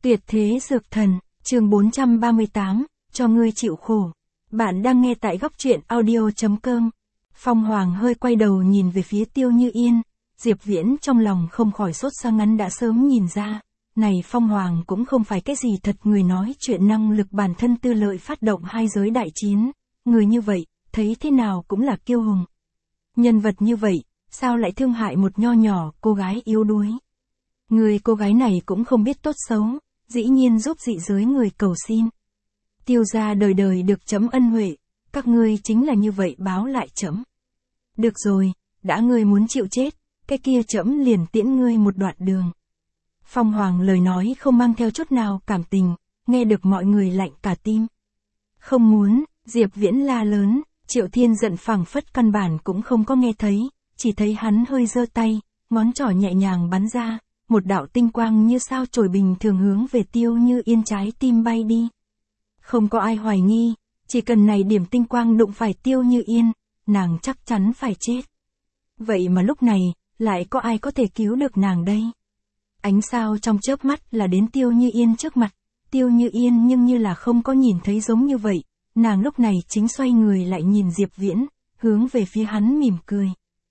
Tuyệt thế dược thần, chương 438, cho ngươi chịu khổ. Bạn đang nghe tại góc truyện audio.com. Phong Hoàng hơi quay đầu nhìn về phía Tiêu Như Yên, Diệp Viễn trong lòng không khỏi sốt xa ngắn đã sớm nhìn ra. Này Phong Hoàng cũng không phải cái gì thật người nói chuyện năng lực bản thân tư lợi phát động hai giới đại chiến. Người như vậy, thấy thế nào cũng là kiêu hùng. Nhân vật như vậy, sao lại thương hại một nho nhỏ cô gái yếu đuối. Người cô gái này cũng không biết tốt xấu, dĩ nhiên giúp dị giới người cầu xin. Tiêu gia đời đời được chấm ân huệ, các ngươi chính là như vậy báo lại chấm. Được rồi, đã ngươi muốn chịu chết, cái kia chấm liền tiễn ngươi một đoạn đường. Phong Hoàng lời nói không mang theo chút nào cảm tình, nghe được mọi người lạnh cả tim. Không muốn, Diệp Viễn la lớn, Triệu Thiên giận phảng phất căn bản cũng không có nghe thấy, chỉ thấy hắn hơi giơ tay, ngón trỏ nhẹ nhàng bắn ra, một đạo tinh quang như sao chổi bình thường hướng về Tiêu Như Yên trái tim bay đi. Không có ai hoài nghi, chỉ cần này điểm tinh quang đụng phải Tiêu Như Yên, nàng chắc chắn phải chết. Vậy mà lúc này, lại có ai có thể cứu được nàng đây? Ánh sao trong chớp mắt là đến Tiêu Như Yên trước mặt, Tiêu Như Yên nhưng như là không có nhìn thấy giống như vậy, nàng lúc này chính xoay người lại nhìn Diệp Viễn, hướng về phía hắn mỉm cười.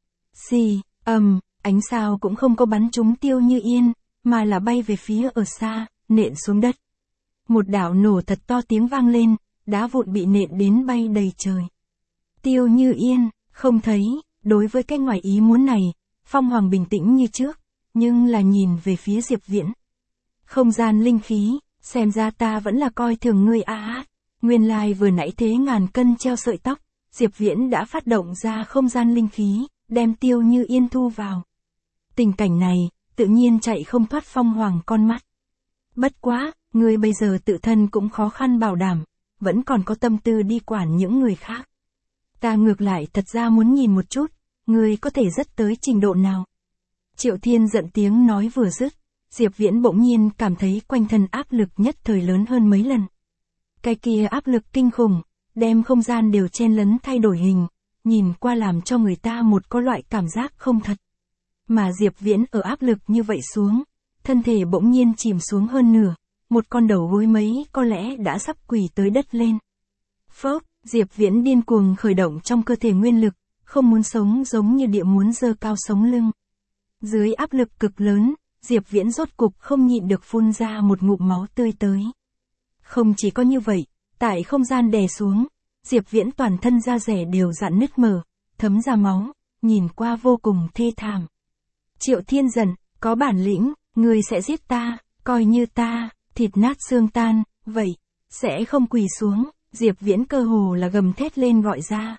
Xì, ánh sao cũng không có bắn trúng Tiêu Như Yên, mà là bay về phía ở xa, nện xuống đất. Một đạo nổ thật to tiếng vang lên, đá vụn bị nện đến bay đầy trời. Tiêu Như Yên, không thấy, đối với cái ngoài ý muốn này, Phong Hoàng bình tĩnh như trước, nhưng là nhìn về phía Diệp Viễn. Không gian linh khí, xem ra ta vẫn là coi thường ngươi á. Nguyên lai vừa nãy thế ngàn cân treo sợi tóc, Diệp Viễn đã phát động ra không gian linh khí, đem Tiêu Như Yên thu vào. Tình cảnh này, tự nhiên chạy không thoát Phong Hoàng con mắt. Bất quá, ngươi bây giờ tự thân cũng khó khăn bảo đảm, vẫn còn có tâm tư đi quản những người khác. Ta ngược lại thật ra muốn nhìn một chút, ngươi có thể dứt tới trình độ nào. Triệu Thiên giận tiếng nói vừa dứt, Diệp Viễn bỗng nhiên cảm thấy quanh thân áp lực nhất thời lớn hơn mấy lần. Cái kia áp lực kinh khủng, đem không gian đều chen lấn thay đổi hình, nhìn qua làm cho người ta một có loại cảm giác không thật. Mà Diệp Viễn ở áp lực như vậy xuống, thân thể bỗng nhiên chìm xuống hơn nửa, một con đầu gối mấy có lẽ đã sắp quỳ tới đất lên. Phốc, Diệp Viễn điên cuồng khởi động trong cơ thể nguyên lực, không muốn sống giống như địa muốn giơ cao sống lưng. Dưới áp lực cực lớn, Diệp Viễn rốt cục không nhịn được phun ra một ngụm máu tươi tới. Không chỉ có như vậy, tại không gian đè xuống, Diệp Viễn toàn thân da rẻ đều rạn nứt mở, thấm ra máu, nhìn qua vô cùng thê thảm. Triệu Thiên giận, có bản lĩnh, ngươi sẽ giết ta, coi như ta, thịt nát xương tan, vậy, sẽ không quỳ xuống. Diệp Viễn cơ hồ là gầm thét lên gọi ra,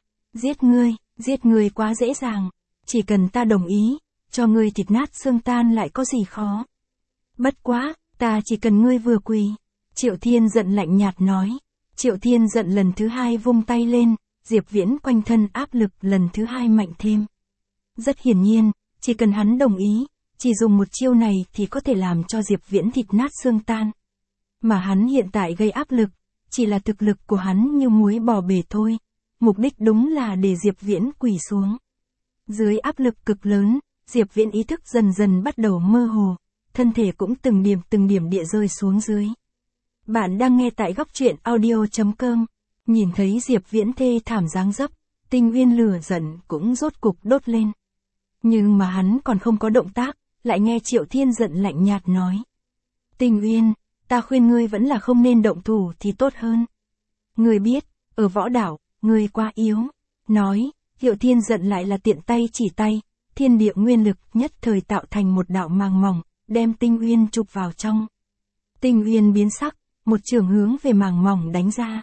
giết ngươi quá dễ dàng, chỉ cần ta đồng ý, cho ngươi thịt nát xương tan lại có gì khó. Bất quá, ta chỉ cần ngươi vừa quỳ. Triệu Thiên giận lạnh nhạt nói. Triệu Thiên giận lần thứ hai vung tay lên, Diệp Viễn quanh thân áp lực lần thứ hai mạnh thêm. Rất hiển nhiên, chỉ cần hắn đồng ý, chỉ dùng một chiêu này thì có thể làm cho Diệp Viễn thịt nát xương tan. Mà hắn hiện tại gây áp lực, chỉ là thực lực của hắn như muối bỏ bể thôi, mục đích đúng là để Diệp Viễn quỳ xuống. Dưới áp lực cực lớn, Diệp Viễn ý thức dần dần bắt đầu mơ hồ, thân thể cũng từng điểm địa rơi xuống dưới. Bạn đang nghe tại góc truyện audio.com, nhìn thấy Diệp Viễn thê thảm dáng dấp, Tinh Uyên lửa giận cũng rốt cục đốt lên. Nhưng mà hắn còn không có động tác, lại nghe Triệu Thiên giận lạnh nhạt nói. Tinh Uyên, ta khuyên ngươi vẫn là không nên động thủ thì tốt hơn. Ngươi biết, ở võ đảo, ngươi quá yếu. Nói, Triệu Thiên giận lại là tiện tay chỉ tay, thiên địa nguyên lực nhất thời tạo thành một đạo màng mỏng, đem Tinh Uyên chụp vào trong. Tinh Uyên biến sắc, một trường hướng về màng mỏng đánh ra.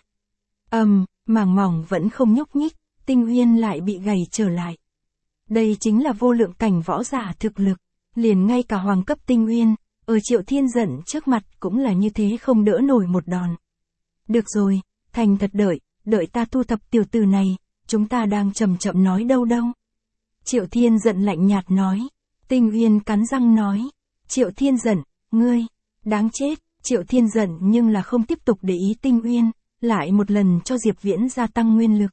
Màng mỏng vẫn không nhúc nhích, Tinh Uyên lại bị gầy trở lại. Đây chính là vô lượng cảnh võ giả thực lực, liền ngay cả hoàng cấp Tinh Uyên, ở Triệu Thiên giận trước mặt cũng là như thế không đỡ nổi một đòn. Được rồi, thành thật đợi ta thu thập tiểu tử này, chúng ta đang chậm chậm nói đâu. Triệu Thiên giận lạnh nhạt nói. Tinh Uyên cắn răng nói. Triệu Thiên giận, ngươi, đáng chết. Triệu Thiên giận nhưng là không tiếp tục để ý Tinh Uyên, lại một lần cho Diệp Viễn gia tăng nguyên lực.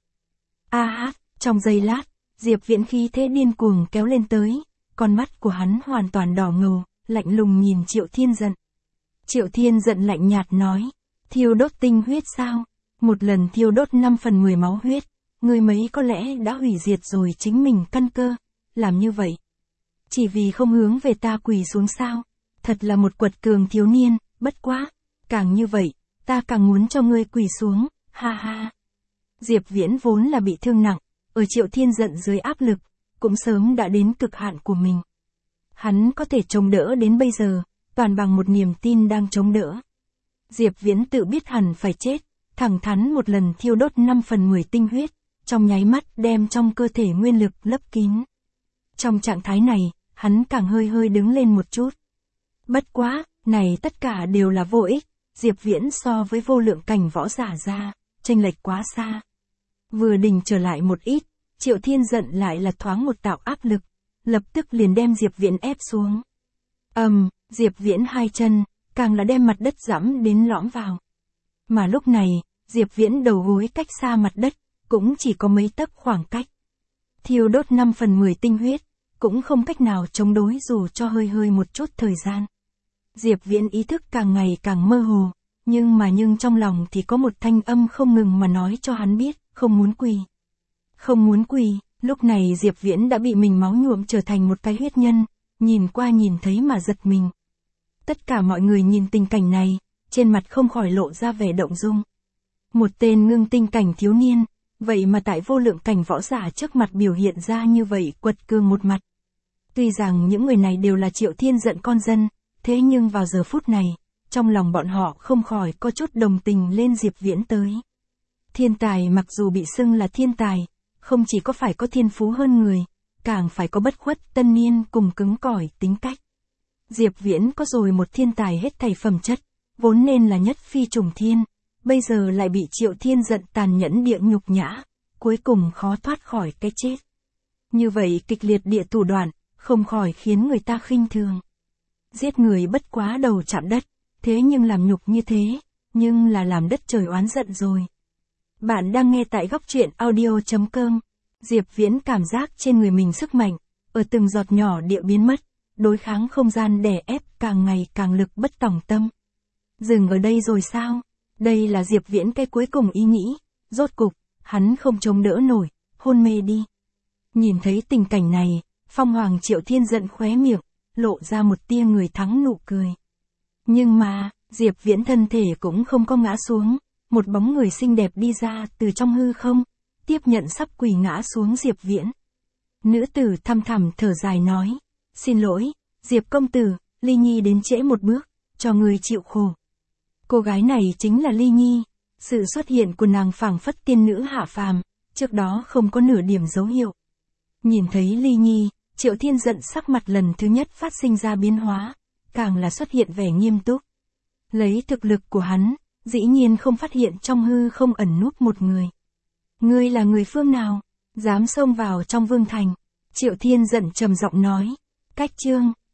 Trong giây lát, Diệp Viễn khí thế điên cuồng kéo lên tới, con mắt của hắn hoàn toàn đỏ ngầu, lạnh lùng nhìn Triệu Thiên giận. Triệu Thiên giận lạnh nhạt nói. Thiêu đốt tinh huyết sao? Một lần thiêu đốt 5/10 máu huyết, ngươi mấy có lẽ đã hủy diệt rồi chính mình căn cơ, làm như vậy. Chỉ vì không hướng về ta quỳ xuống sao? Thật là một quật cường thiếu niên, bất quá. Càng như vậy, ta càng muốn cho ngươi quỳ xuống, ha ha. Diệp Viễn vốn là bị thương nặng, ở Triệu Thiên giận dưới áp lực, cũng sớm đã đến cực hạn của mình. Hắn có thể chống đỡ đến bây giờ, toàn bằng một niềm tin đang chống đỡ. Diệp Viễn tự biết hẳn phải chết, thẳng thắn một lần thiêu đốt 5/10 tinh huyết, trong nháy mắt đem trong cơ thể nguyên lực lấp kín. Trong trạng thái này, hắn càng hơi hơi đứng lên một chút. Bất quá, này tất cả đều là vô ích, Diệp Viễn so với vô lượng cảnh võ giả ra, chênh lệch quá xa. Vừa đình trở lại một ít, Triệu Thiên giận lại là thoáng một tạo áp lực, lập tức liền đem Diệp Viễn ép xuống. Diệp Viễn hai chân, càng là đem mặt đất dẫm đến lõm vào. Mà lúc này, Diệp Viễn đầu gối cách xa mặt đất, cũng chỉ có mấy tấc khoảng cách. Thiêu đốt 5/10 tinh huyết, cũng không cách nào chống đối dù cho hơi hơi một chút thời gian. Diệp Viễn ý thức càng ngày càng mơ hồ, nhưng trong lòng thì có một thanh âm không ngừng mà nói cho hắn biết, không muốn quỳ. Không muốn quỳ, lúc này Diệp Viễn đã bị mình máu nhuộm trở thành một cái huyết nhân, nhìn qua nhìn thấy mà giật mình. Tất cả mọi người nhìn tình cảnh này, trên mặt không khỏi lộ ra vẻ động dung. Một tên ngưng tinh cảnh thiếu niên, vậy mà tại vô lượng cảnh võ giả trước mặt biểu hiện ra như vậy quật cường một mặt. Tuy rằng những người này đều là Triệu Thiên giận con dân, thế nhưng vào giờ phút này, trong lòng bọn họ không khỏi có chút đồng tình lên Diệp Viễn tới. Thiên tài mặc dù bị xưng là thiên tài, không chỉ có phải có thiên phú hơn người, càng phải có bất khuất tân niên cùng cứng cỏi tính cách. Diệp Viễn có rồi một thiên tài hết thảy phẩm chất, vốn nên là nhất phi trùng thiên, bây giờ lại bị Triệu Thiên giận tàn nhẫn địa nhục nhã, cuối cùng khó thoát khỏi cái chết. Như vậy kịch liệt địa thủ đoạn, không khỏi khiến người ta khinh thường. Giết người bất quá đầu chạm đất, thế nhưng làm nhục như thế, nhưng là làm đất trời oán giận rồi. Bạn đang nghe tại góc truyện audio.com. Diệp Viễn cảm giác trên người mình sức mạnh, ở từng giọt nhỏ địa biến mất, đối kháng không gian đè ép càng ngày càng lực bất tòng tâm. Dừng ở đây rồi sao? Đây là Diệp Viễn cái cuối cùng ý nghĩ, rốt cục, hắn không chống đỡ nổi, hôn mê đi. Nhìn thấy tình cảnh này, Phong Hoàng Triệu Thiên giận khóe miệng, lộ ra một tia người thắng nụ cười. Nhưng mà, Diệp Viễn thân thể cũng không có ngã xuống, một bóng người xinh đẹp đi ra từ trong hư không, tiếp nhận sắp quỳ ngã xuống Diệp Viễn. Nữ tử thăm thẳm thở dài nói, xin lỗi, Diệp công tử, Ly Nhi đến trễ một bước, cho người chịu khổ. Cô gái này chính là Ly Nhi, sự xuất hiện của nàng phảng phất tiên nữ hạ phàm, trước đó không có nửa điểm dấu hiệu. Nhìn thấy Ly Nhi, Triệu Thiên giận sắc mặt lần thứ nhất phát sinh ra biến hóa, càng là xuất hiện vẻ nghiêm túc. Lấy thực lực của hắn, dĩ nhiên không phát hiện trong hư không ẩn núp một người. Ngươi là người phương nào? Dám xông vào trong vương thành? Triệu Thiên giận trầm giọng nói. Cách chương